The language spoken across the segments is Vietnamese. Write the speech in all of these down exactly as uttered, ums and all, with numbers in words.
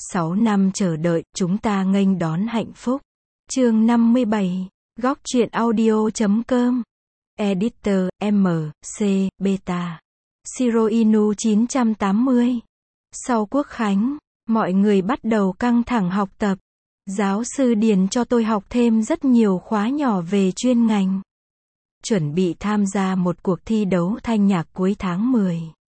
sáu năm chờ đợi, chúng ta nghênh đón hạnh phúc. Chương năm mươi bảy, góc truyện audio chấm com. Editor, M, C, Beta. Shiro Inu chín trăm tám mươi. Sau Quốc Khánh, mọi người bắt đầu căng thẳng học tập. Giáo sư Điền cho tôi học thêm rất nhiều khóa nhỏ về chuyên ngành. Chuẩn bị tham gia một cuộc thi đấu thanh nhạc cuối tháng mười.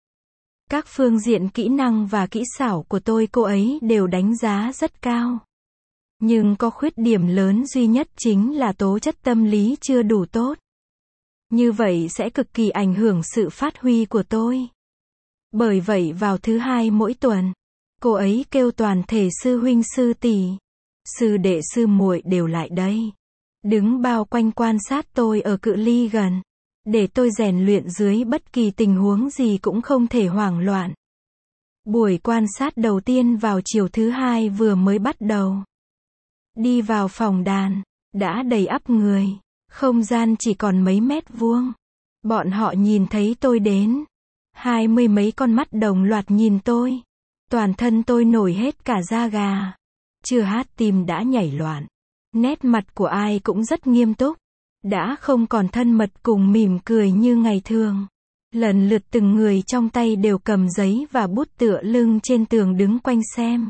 Các phương diện kỹ năng và kỹ xảo của tôi cô ấy đều đánh giá rất cao. Nhưng có khuyết điểm lớn duy nhất chính là tố chất tâm lý chưa đủ tốt. Như vậy sẽ cực kỳ ảnh hưởng sự phát huy của tôi. Bởi vậy vào thứ hai mỗi tuần, cô ấy kêu toàn thể sư huynh sư tỷ, sư đệ sư muội đều lại đây. Đứng bao quanh quan sát tôi ở cự ly gần. Để tôi rèn luyện dưới bất kỳ tình huống gì cũng không thể hoảng loạn. Buổi quan sát đầu tiên vào chiều thứ hai vừa mới bắt đầu. Đi vào phòng đàn, đã đầy ắp người. Không gian chỉ còn mấy mét vuông. Bọn họ nhìn thấy tôi đến. Hai mươi mấy con mắt đồng loạt nhìn tôi. Toàn thân tôi nổi hết cả da gà. Chưa hát tim đã nhảy loạn. Nét mặt của ai cũng rất nghiêm túc. Đã không còn thân mật cùng mỉm cười như ngày thường. Lần lượt từng người trong tay đều cầm giấy và bút tựa lưng trên tường đứng quanh xem.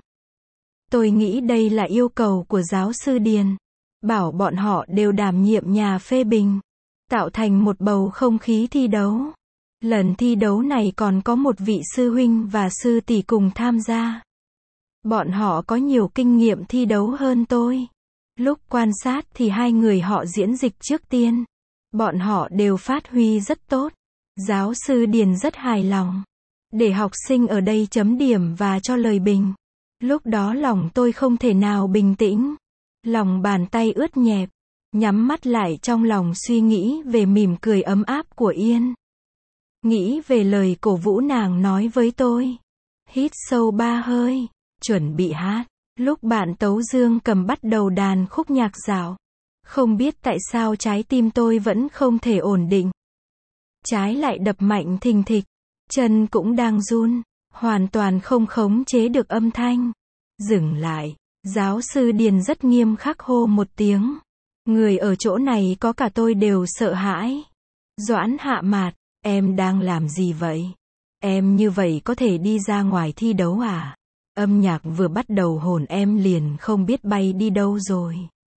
Tôi nghĩ đây là yêu cầu của giáo sư Điền. Bảo bọn họ đều đảm nhiệm nhà phê bình. Tạo thành một bầu không khí thi đấu. Lần thi đấu này còn có một vị sư huynh và sư tỷ cùng tham gia. Bọn họ có nhiều kinh nghiệm thi đấu hơn tôi. Lúc quan sát thì hai người họ diễn dịch trước tiên. Bọn họ đều phát huy rất tốt. Giáo sư Điền rất hài lòng. Để học sinh ở đây chấm điểm và cho lời bình. Lúc đó lòng tôi không thể nào bình tĩnh. Lòng bàn tay ướt nhẹp. Nhắm mắt lại trong lòng suy nghĩ về mỉm cười ấm áp của Yên. Nghĩ về lời cổ vũ nàng nói với tôi. Hít sâu ba hơi. Chuẩn bị hát. Lúc bạn Tấu Dương cầm bắt đầu đàn khúc nhạc dạo. Không biết tại sao trái tim tôi vẫn không thể ổn định. Trái lại đập mạnh thình thịch. Chân cũng đang run. Hoàn toàn không khống chế được âm thanh. Dừng lại. Giáo sư Điền rất nghiêm khắc hô một tiếng. Người ở chỗ này có cả tôi đều sợ hãi. Doãn Hạ Mạt, em đang làm gì vậy? Em như vậy có thể đi ra ngoài thi đấu à? Âm nhạc vừa bắt đầu hồn em liền không biết bay đi đâu rồi.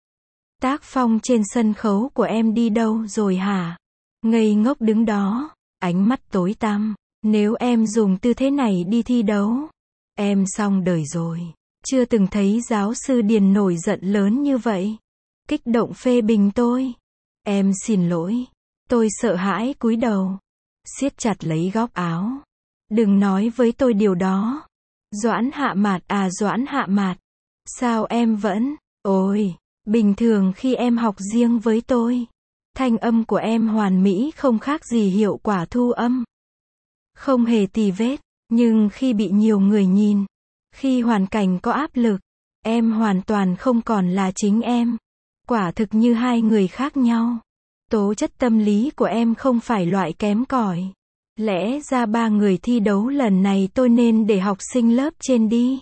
Tác phong trên sân khấu của em đi đâu rồi hả? Ngây ngốc đứng đó, ánh mắt tối tăm. Nếu em dùng tư thế này đi thi đấu, em xong đời rồi. Chưa từng thấy giáo sư Điền nổi giận lớn như vậy. Kích động phê bình tôi. Em xin lỗi. Tôi sợ hãi cúi đầu. Siết chặt lấy góc áo. Đừng nói với tôi điều đó. Doãn Hạ Mạt à Doãn Hạ Mạt. Sao em vẫn, ôi, bình thường khi em học riêng với tôi. Thanh âm của em hoàn mỹ không khác gì hiệu quả thu âm. Không hề tì vết, nhưng khi bị nhiều người nhìn, khi hoàn cảnh có áp lực, em hoàn toàn không còn là chính em. Quả thực như hai người khác nhau. Tố chất tâm lý của em không phải loại kém cỏi. Lẽ ra ba người thi đấu lần này tôi nên để học sinh lớp trên đi.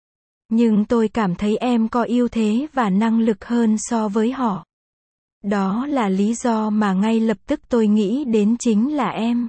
Nhưng tôi cảm thấy em có ưu thế và năng lực hơn so với họ. Đó là lý do mà ngay lập tức tôi nghĩ đến chính là em.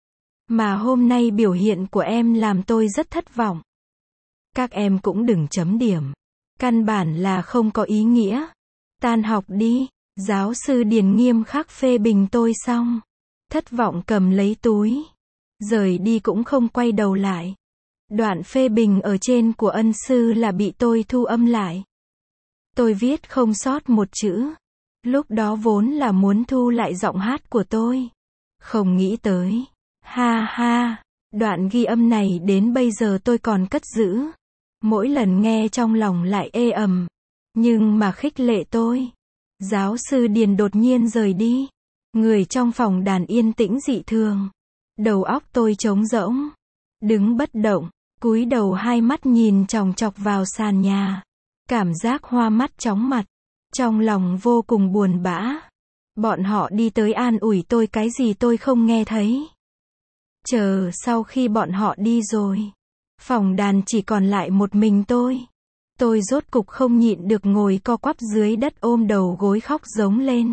Mà hôm nay biểu hiện của em làm tôi rất thất vọng. Các em cũng đừng chấm điểm. Căn bản là không có ý nghĩa. Tan học đi. Giáo sư Điền nghiêm khắc phê bình tôi xong. Thất vọng cầm lấy túi. Rời đi cũng không quay đầu lại. Đoạn phê bình ở trên của ân sư là bị tôi thu âm lại. Tôi viết không sót một chữ. Lúc đó vốn là muốn thu lại giọng hát của tôi. Không nghĩ tới. Ha ha. Đoạn ghi âm này đến bây giờ tôi còn cất giữ. Mỗi lần nghe trong lòng lại ê ẩm. Nhưng mà khích lệ tôi. Giáo sư Điền đột nhiên rời đi. Người trong phòng đàn yên tĩnh dị thường. Đầu óc tôi trống rỗng. Đứng bất động. Cúi đầu hai mắt nhìn chòng chọc vào sàn nhà. Cảm giác hoa mắt chóng mặt. Trong lòng vô cùng buồn bã. Bọn họ đi tới an ủi tôi cái gì tôi không nghe thấy. Chờ sau khi bọn họ đi rồi. Phòng đàn chỉ còn lại một mình tôi. Tôi rốt cục không nhịn được ngồi co quắp dưới đất ôm đầu gối khóc giống lên.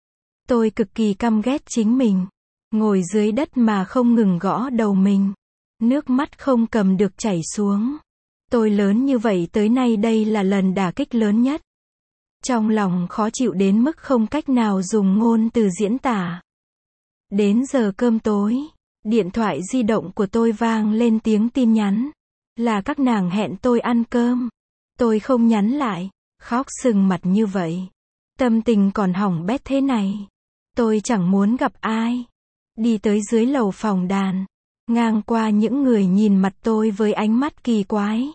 Tôi cực kỳ căm ghét chính mình. Ngồi dưới đất mà không ngừng gõ đầu mình. Nước mắt không cầm được chảy xuống. Tôi lớn như vậy tới nay đây là lần đả kích lớn nhất. Trong lòng khó chịu đến mức không cách nào dùng ngôn từ diễn tả. Đến giờ cơm tối, điện thoại di động của tôi vang lên tiếng tin nhắn. Là các nàng hẹn tôi ăn cơm. Tôi không nhắn lại, khóc sưng mặt như vậy. Tâm tình còn hỏng bét thế này. Tôi chẳng muốn gặp ai. Đi tới dưới lầu phòng đàn. Ngang qua những người nhìn mặt tôi với ánh mắt kỳ quái.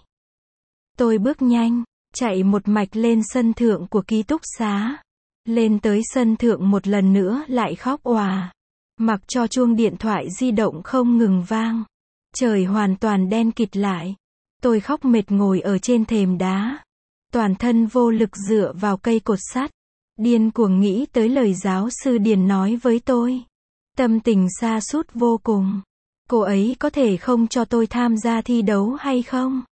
Tôi bước nhanh, chạy một mạch lên sân thượng của ký túc xá. Lên tới sân thượng một lần nữa lại khóc òa. Mặc cho chuông điện thoại di động không ngừng vang. Trời hoàn toàn đen kịt lại. Tôi khóc mệt ngồi ở trên thềm đá. Toàn thân vô lực dựa vào cây cột sắt. Điên cuồng nghĩ tới lời giáo sư Điền nói với tôi. Tâm tình sa sút vô cùng. Cô ấy có thể không cho tôi tham gia thi đấu hay không?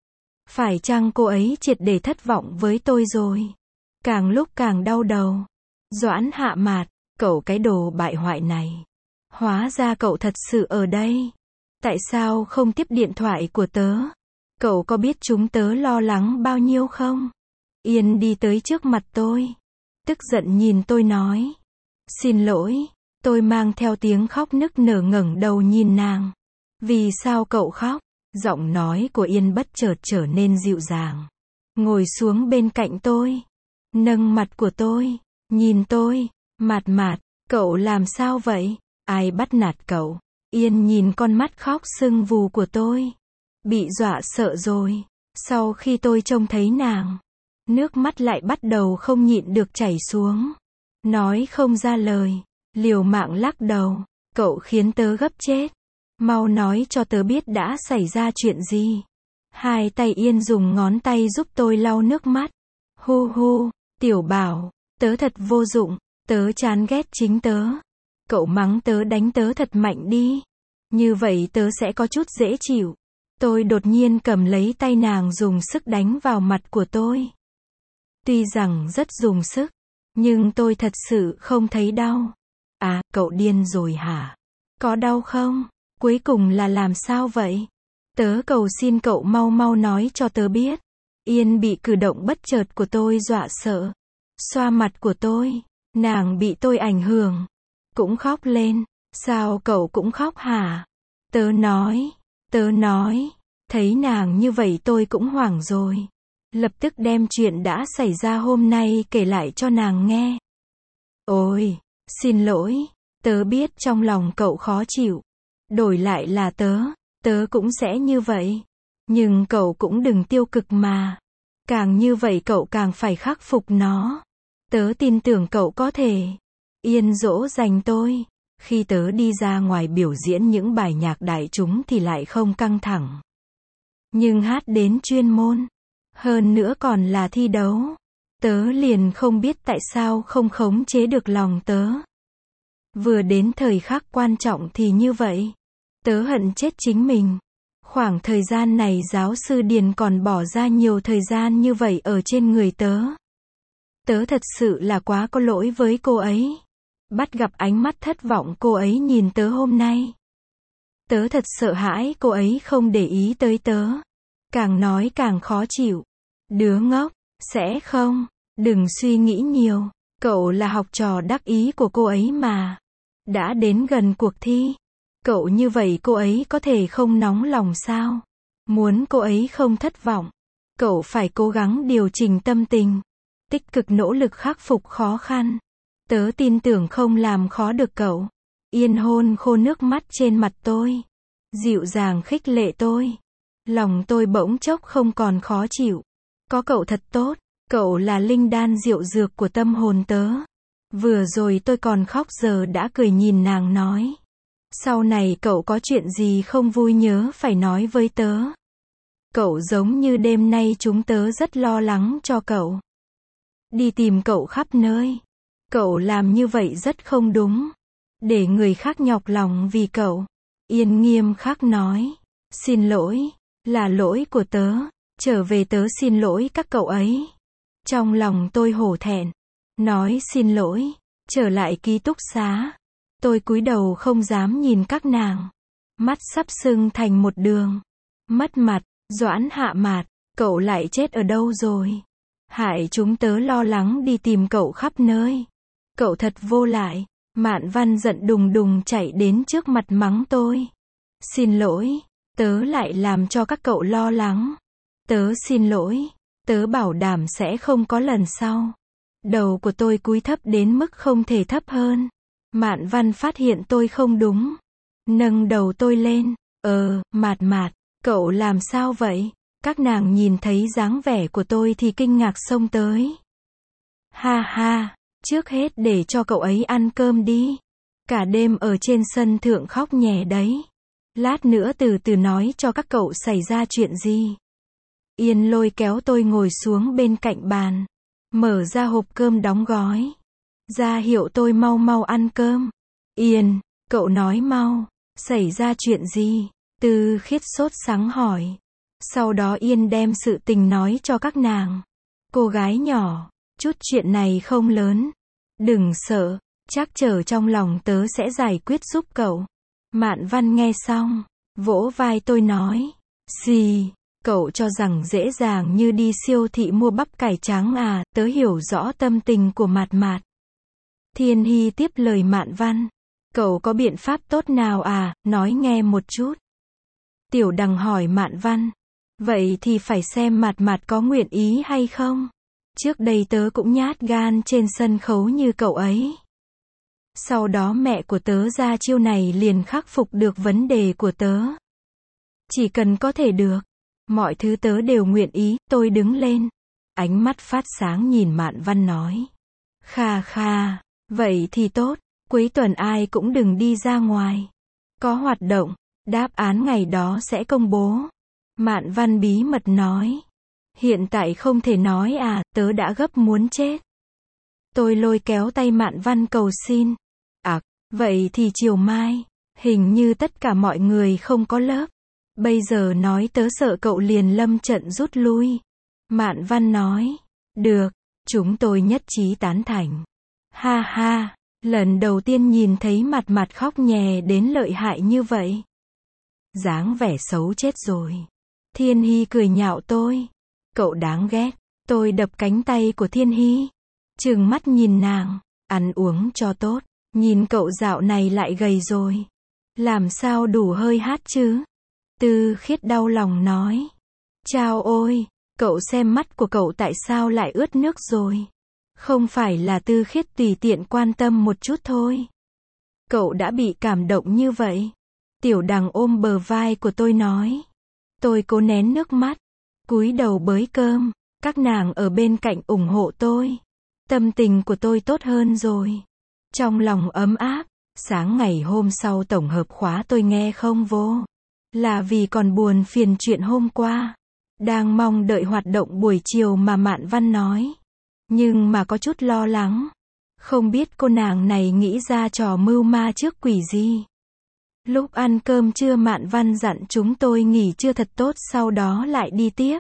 Phải chăng cô ấy triệt để thất vọng với tôi rồi? Càng lúc càng đau đầu. Doãn Hạ Mạt, cậu cái đồ bại hoại này. Hóa ra cậu thật sự ở đây. Tại sao không tiếp điện thoại của tớ? Cậu có biết chúng tớ lo lắng bao nhiêu không? Yên đi tới trước mặt tôi. Tức giận nhìn tôi nói. Xin lỗi. Tôi mang theo tiếng khóc nức nở ngẩng đầu nhìn nàng. Vì sao cậu khóc? Giọng nói của Yên bất chợt trở nên dịu dàng. Ngồi xuống bên cạnh tôi. Nâng mặt của tôi. Nhìn tôi. Mạt Mạt, cậu làm sao vậy? Ai bắt nạt cậu? Yên nhìn con mắt khóc sưng vù của tôi. Bị dọa sợ rồi. Sau khi tôi trông thấy nàng, nước mắt lại bắt đầu không nhịn được chảy xuống. Nói không ra lời. Liều mạng lắc đầu. Cậu khiến tớ gấp chết. Mau nói cho tớ biết đã xảy ra chuyện gì. Hai tay Yên dùng ngón tay giúp tôi lau nước mắt. Hu hu, Tiểu Bảo, tớ thật vô dụng. Tớ chán ghét chính tớ. Cậu mắng tớ đánh tớ thật mạnh đi. Như vậy tớ sẽ có chút dễ chịu. Tôi đột nhiên cầm lấy tay nàng dùng sức đánh vào mặt của tôi. Tuy rằng rất dùng sức, nhưng tôi thật sự không thấy đau. À, cậu điên rồi hả? Có đau không? Cuối cùng là làm sao vậy? Tớ cầu xin cậu mau mau nói cho tớ biết. Yên bị cử động bất chợt của tôi dọa sợ. Xoa mặt của tôi. Nàng bị tôi ảnh hưởng. Cũng khóc lên. Sao cậu cũng khóc hả? Tớ nói. Tớ nói. Thấy nàng như vậy tôi cũng hoảng rồi. Lập tức đem chuyện đã xảy ra hôm nay kể lại cho nàng nghe. Ôi, xin lỗi. Tớ biết trong lòng cậu khó chịu. Đổi lại là tớ, tớ cũng sẽ như vậy. Nhưng cậu cũng đừng tiêu cực mà. Càng như vậy cậu càng phải khắc phục nó. Tớ tin tưởng cậu có thể. Yên dỗ dành tôi. Khi tớ đi ra ngoài biểu diễn những bài nhạc đại chúng thì lại không căng thẳng. Nhưng hát đến chuyên môn, hơn nữa còn là thi đấu, tớ liền không biết tại sao không khống chế được lòng tớ. Vừa đến thời khắc quan trọng thì như vậy. Tớ hận chết chính mình. Khoảng thời gian này giáo sư Điền còn bỏ ra nhiều thời gian như vậy ở trên người tớ. Tớ thật sự là quá có lỗi với cô ấy. Bắt gặp ánh mắt thất vọng cô ấy nhìn tớ hôm nay. Tớ thật sợ hãi cô ấy không để ý tới tớ. Càng nói càng khó chịu. Đứa ngốc, sẽ không. Đừng suy nghĩ nhiều. Cậu là học trò đắc ý của cô ấy mà. Đã đến gần cuộc thi. Cậu như vậy cô ấy có thể không nóng lòng sao? Muốn cô ấy không thất vọng. Cậu phải cố gắng điều chỉnh tâm tình. Tích cực nỗ lực khắc phục khó khăn. Tớ tin tưởng không làm khó được cậu. Yên hôn khô nước mắt trên mặt tôi. Dịu dàng khích lệ tôi. Lòng tôi bỗng chốc không còn khó chịu. Có cậu thật tốt. Cậu là linh đan diệu dược của tâm hồn tớ. Vừa rồi tôi còn khóc giờ đã cười nhìn nàng nói. Sau này cậu có chuyện gì không vui nhớ phải nói với tớ. Cậu giống như đêm nay chúng tớ rất lo lắng cho cậu. Đi tìm cậu khắp nơi. Cậu làm như vậy rất không đúng. Để người khác nhọc lòng vì cậu. Yên nghiêm khắc nói. Xin lỗi. Là lỗi của tớ. Trở về tớ xin lỗi các cậu ấy. Trong lòng tôi hổ thẹn. Nói xin lỗi. Trở lại ký túc xá. Tôi cúi đầu không dám nhìn các nàng. Mắt sắp sưng thành một đường. Mất mặt, Doãn Hạ Mạt, cậu lại chết ở đâu rồi? Hại chúng tớ lo lắng đi tìm cậu khắp nơi. Cậu thật vô lại. Mạn Văn giận đùng đùng chạy đến trước mặt mắng tôi. Xin lỗi, tớ lại làm cho các cậu lo lắng. Tớ xin lỗi, tớ bảo đảm sẽ không có lần sau. Đầu của tôi cúi thấp đến mức không thể thấp hơn. Mạn Văn phát hiện tôi không đúng. Nâng đầu tôi lên. Ờ, Mạt Mạt, cậu làm sao vậy? Các nàng nhìn thấy dáng vẻ của tôi thì kinh ngạc xông tới. Ha ha, trước hết để cho cậu ấy ăn cơm đi. Cả đêm ở trên sân thượng khóc nhè đấy. Lát nữa từ từ nói cho các cậu xảy ra chuyện gì. Yên lôi kéo tôi ngồi xuống bên cạnh bàn. Mở ra hộp cơm đóng gói. Ra hiệu tôi mau mau ăn cơm. Yên, cậu nói mau. Xảy ra chuyện gì? Tư Khiết sốt sắng hỏi. Sau đó Yên đem sự tình nói cho các nàng. Cô gái nhỏ, chút chuyện này không lớn. Đừng sợ, chắc chờ trong lòng tớ sẽ giải quyết giúp cậu. Mạn Văn nghe xong, vỗ vai tôi nói. Gì? Cậu cho rằng dễ dàng như đi siêu thị mua bắp cải trắng à? Tớ hiểu rõ tâm tình của Mạt Mạt. Thiên Hy tiếp lời Mạn Văn. Cậu có biện pháp tốt nào à? Nói nghe một chút. Tiểu Đằng hỏi Mạn Văn. Vậy thì phải xem Mạt Mạt có nguyện ý hay không. Trước đây tớ cũng nhát gan trên sân khấu như cậu ấy. Sau đó mẹ của tớ ra chiêu này liền khắc phục được vấn đề của tớ. Chỉ cần có thể được. Mọi thứ tớ đều nguyện ý. Tôi đứng lên. Ánh mắt phát sáng nhìn Mạn Văn nói. Kha kha. Vậy thì tốt. Cuối tuần ai cũng đừng đi ra ngoài. Có hoạt động. Đáp án ngày đó sẽ công bố. Mạn Văn bí mật nói. Hiện tại không thể nói à, tớ đã gấp muốn chết. Tôi lôi kéo tay Mạn Văn cầu xin. À, vậy thì chiều mai. Hình như tất cả mọi người không có lớp. Bây giờ nói tớ sợ cậu liền lâm trận rút lui. Mạn Văn nói. Được, chúng tôi nhất trí tán thành. Ha ha, lần đầu tiên nhìn thấy Mạt Mạt khóc nhè đến lợi hại như vậy. Dáng vẻ xấu chết rồi. Thiên Hy cười nhạo tôi. Cậu đáng ghét. Tôi đập cánh tay của Thiên Hy. Trừng mắt nhìn nàng. Ăn uống cho tốt. Nhìn cậu dạo này lại gầy rồi. Làm sao đủ hơi hát chứ? Tư Khiết đau lòng nói. Chao ôi, cậu xem mắt của cậu tại sao lại ướt nước rồi. Không phải là Tư Khiết tùy tiện quan tâm một chút thôi. Cậu đã bị cảm động như vậy. Tiểu Đằng ôm bờ vai của tôi nói. Tôi cố nén nước mắt. Cúi đầu bới cơm. Các nàng ở bên cạnh ủng hộ tôi. Tâm tình của tôi tốt hơn rồi. Trong lòng ấm áp. Sáng ngày hôm sau tổng hợp khóa tôi nghe không vô. Là vì còn buồn phiền chuyện hôm qua. Đang mong đợi hoạt động buổi chiều mà Mạn Văn nói. Nhưng mà có chút lo lắng. Không biết cô nàng này nghĩ ra trò mưu ma trước quỷ gì. Lúc ăn cơm trưa Mạn Văn dặn chúng tôi nghỉ trưa thật tốt sau đó lại đi tiếp.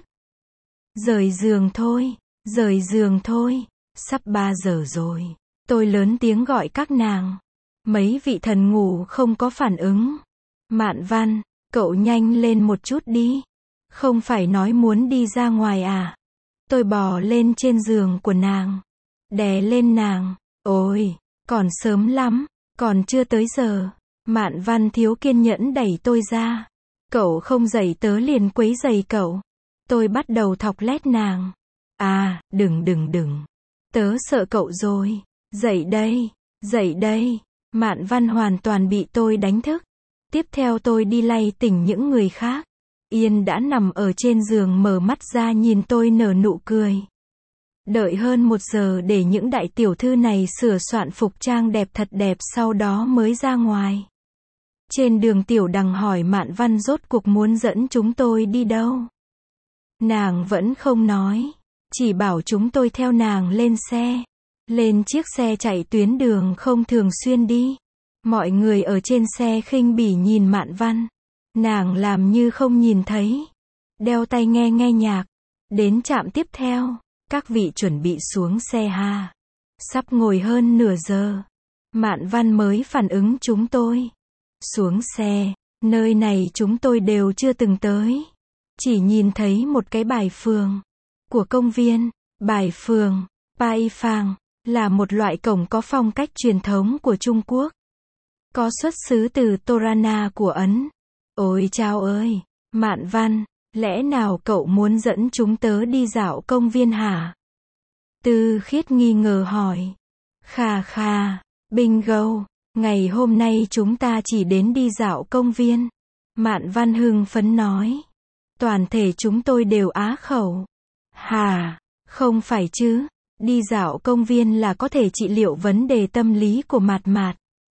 Rời giường thôi, rời giường thôi, sắp ba giờ rồi. Tôi lớn tiếng gọi các nàng. Mấy vị thần ngủ không có phản ứng. Mạn Văn, cậu nhanh lên một chút đi. Không phải nói muốn đi ra ngoài à? Tôi bò lên trên giường của nàng. Đè lên nàng. Ôi, còn sớm lắm, còn chưa tới giờ. Mạn Văn thiếu kiên nhẫn đẩy tôi ra. Cậu không dậy tớ liền quấy giày cậu. Tôi bắt đầu thọc lét nàng. À, đừng đừng đừng. Tớ sợ cậu rồi. Dậy đây, dậy đây. Mạn Văn hoàn toàn bị tôi đánh thức. Tiếp theo tôi đi lay tỉnh những người khác. Yên đã nằm ở trên giường mở mắt ra nhìn tôi nở nụ cười. Đợi hơn một giờ để những đại tiểu thư này sửa soạn phục trang đẹp thật đẹp sau đó mới ra ngoài. Trên đường Tiểu Đằng hỏi Mạn Văn rốt cuộc muốn dẫn chúng tôi đi đâu. Nàng vẫn không nói. Chỉ bảo chúng tôi theo nàng lên xe. Lên chiếc xe chạy tuyến đường không thường xuyên đi. Mọi người ở trên xe khinh bỉ nhìn Mạn Văn. Nàng làm như không nhìn thấy. đeo tai nghe nghe nhạc. Đến trạm tiếp theo, các vị chuẩn bị xuống xe ha. Sắp ngồi hơn nửa giờ. Mạn Văn mới phản ứng chúng tôi. Xuống xe, nơi này chúng tôi đều chưa từng tới. Chỉ nhìn thấy một cái bài phường của công viên. Bài phường, Pai Phang, là một loại cổng có phong cách truyền thống của Trung Quốc. Có xuất xứ từ Torana của Ấn. Ôi chao ơi, Mạn Văn, lẽ nào cậu muốn dẫn chúng tớ đi dạo công viên hả? Tư Khiết nghi ngờ hỏi. Khà khà, bingo, ngày hôm nay chúng ta chỉ đến đi dạo công viên. Mạn Văn hưng phấn nói. Toàn thể chúng tôi đều á khẩu. Hà, không phải chứ, đi dạo công viên là có thể trị liệu vấn đề tâm lý của Mạt Mạt.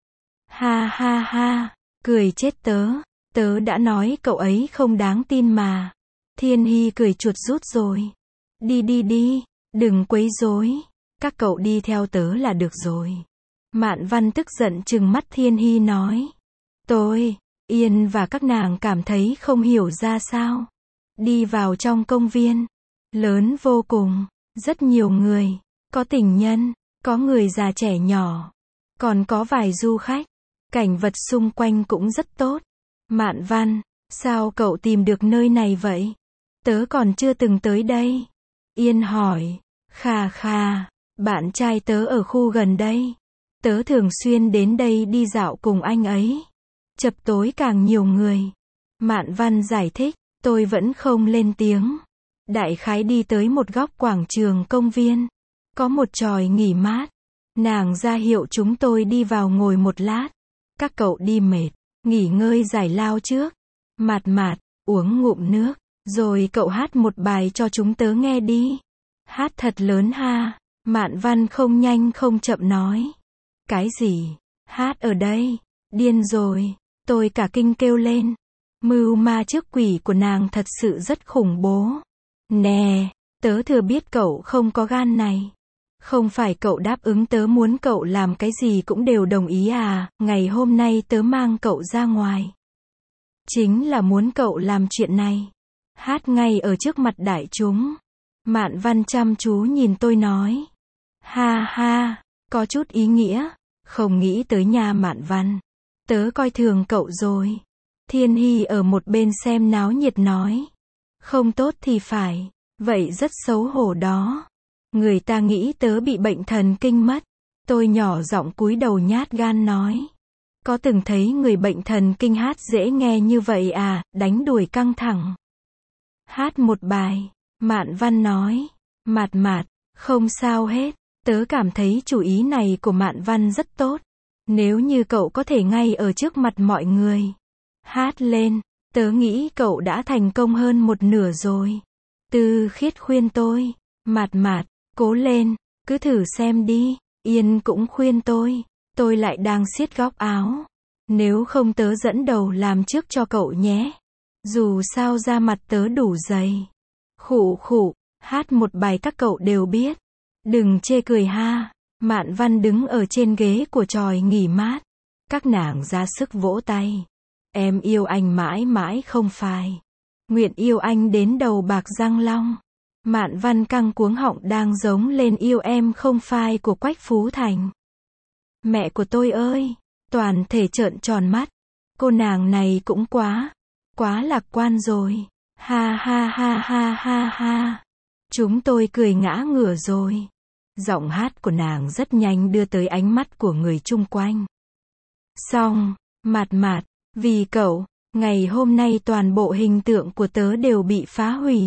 Ha ha ha, cười chết tớ, tớ đã nói cậu ấy không đáng tin mà. Thiên Hy cười chuột rút rồi. Đi đi đi, đừng quấy rối, các cậu đi theo tớ là được rồi. Mạn Văn tức giận trừng mắt Thiên Hy nói. Tôi, Yên và các nàng cảm thấy không hiểu ra sao. Đi vào trong công viên, lớn vô cùng, rất nhiều người, có tình nhân, có người già trẻ nhỏ, còn có vài du khách. Cảnh vật xung quanh cũng rất tốt. Mạn Văn, sao cậu tìm được nơi này vậy? Tớ còn chưa từng tới đây. Yên hỏi. Khà khà, bạn trai tớ ở khu gần đây. Tớ thường xuyên đến đây đi dạo cùng anh ấy. Chập tối càng nhiều người. Mạn Văn giải thích, tôi vẫn không lên tiếng. Đại khái đi tới một góc quảng trường công viên. Có một chòi nghỉ mát. Nàng ra hiệu chúng tôi đi vào ngồi một lát. Các cậu đi mệt, nghỉ ngơi giải lao trước. Mạt Mạt, uống ngụm nước, rồi cậu hát một bài cho chúng tớ nghe đi. Hát thật lớn ha. Mạn Văn không nhanh không chậm nói. Cái gì? Hát ở đây? Điên rồi. Tôi cả kinh kêu lên. Mưu ma trước quỷ của nàng thật sự rất khủng bố. Nè, tớ thừa biết cậu không có gan này. Không phải cậu đáp ứng tớ muốn cậu làm cái gì cũng đều đồng ý à, ngày hôm nay tớ mang cậu ra ngoài. Chính là muốn cậu làm chuyện này. Hát ngay ở trước mặt đại chúng. Mạn Văn chăm chú nhìn tôi nói. Ha ha, có chút ý nghĩa. Không nghĩ tới nha Mạn Văn. Tớ coi thường cậu rồi. Thiên Hy ở một bên xem náo nhiệt nói. Không tốt thì phải, vậy rất xấu hổ đó. Người ta nghĩ tớ bị bệnh thần kinh mất. Tôi nhỏ giọng cúi đầu nhát gan nói. Có từng thấy người bệnh thần kinh hát dễ nghe như vậy à, đánh đuổi căng thẳng. Hát một bài, Mạn Văn nói. Mạt Mạt, không sao hết, tớ cảm thấy chủ ý này của Mạn Văn rất tốt. Nếu như cậu có thể ngay ở trước mặt mọi người hát lên, tớ nghĩ cậu đã thành công hơn một nửa rồi. Tư Khiết khuyên tôi. Mạt Mạt, cố lên, cứ thử xem đi. Yên cũng khuyên tôi. Tôi lại đang siết góc áo. Nếu không tớ dẫn đầu làm trước cho cậu nhé. Dù sao da mặt tớ đủ dày. Khụ khụ, hát một bài các cậu đều biết. Đừng chê cười ha. Mạn Văn đứng ở trên ghế của chòi nghỉ mát. Các nàng ra sức vỗ tay. Em yêu anh mãi mãi không phai. Nguyện yêu anh đến đầu bạc răng long. Mạn Văn căng cuống họng đang giống lên yêu em không phai của Quách Phú Thành. Mẹ của tôi ơi, toàn thể trợn tròn mắt. Cô nàng này cũng quá, quá lạc quan rồi. Ha ha ha ha ha ha. Chúng tôi cười ngã ngửa rồi. Giọng hát của nàng rất nhanh đưa tới ánh mắt của người chung quanh. Xong, Mạt Mạt, vì cậu, ngày hôm nay toàn bộ hình tượng của tớ đều bị phá hủy.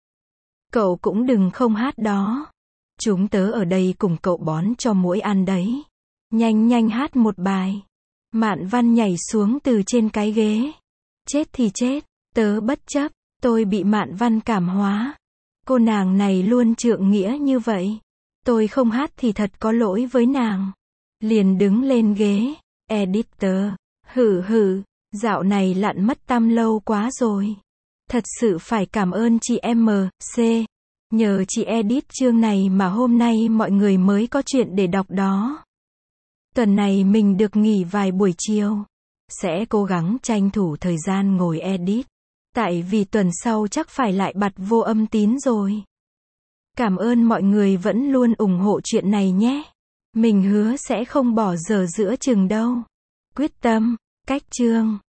Cậu cũng đừng không hát đó. Chúng tớ ở đây cùng cậu bón cho muỗi ăn đấy. Nhanh nhanh hát một bài. Mạn Văn nhảy xuống từ trên cái ghế. Chết thì chết, tớ bất chấp, tôi bị Mạn Văn cảm hóa. Cô nàng này luôn trượng nghĩa như vậy. Tôi không hát thì thật có lỗi với nàng. Liền đứng lên ghế. Editor, hử hử, dạo này lặn mất tăm lâu quá rồi. Thật sự phải cảm ơn chị em C. Nhờ chị edit chương này mà hôm nay mọi người mới có chuyện để đọc đó. Tuần này mình được nghỉ vài buổi chiều. Sẽ cố gắng tranh thủ thời gian ngồi edit. Tại vì tuần sau chắc phải lại bật vô âm tín rồi. Cảm ơn mọi người vẫn luôn ủng hộ chuyện này nhé. Mình hứa sẽ không bỏ dở giữa chừng đâu. Quyết tâm. Cách chương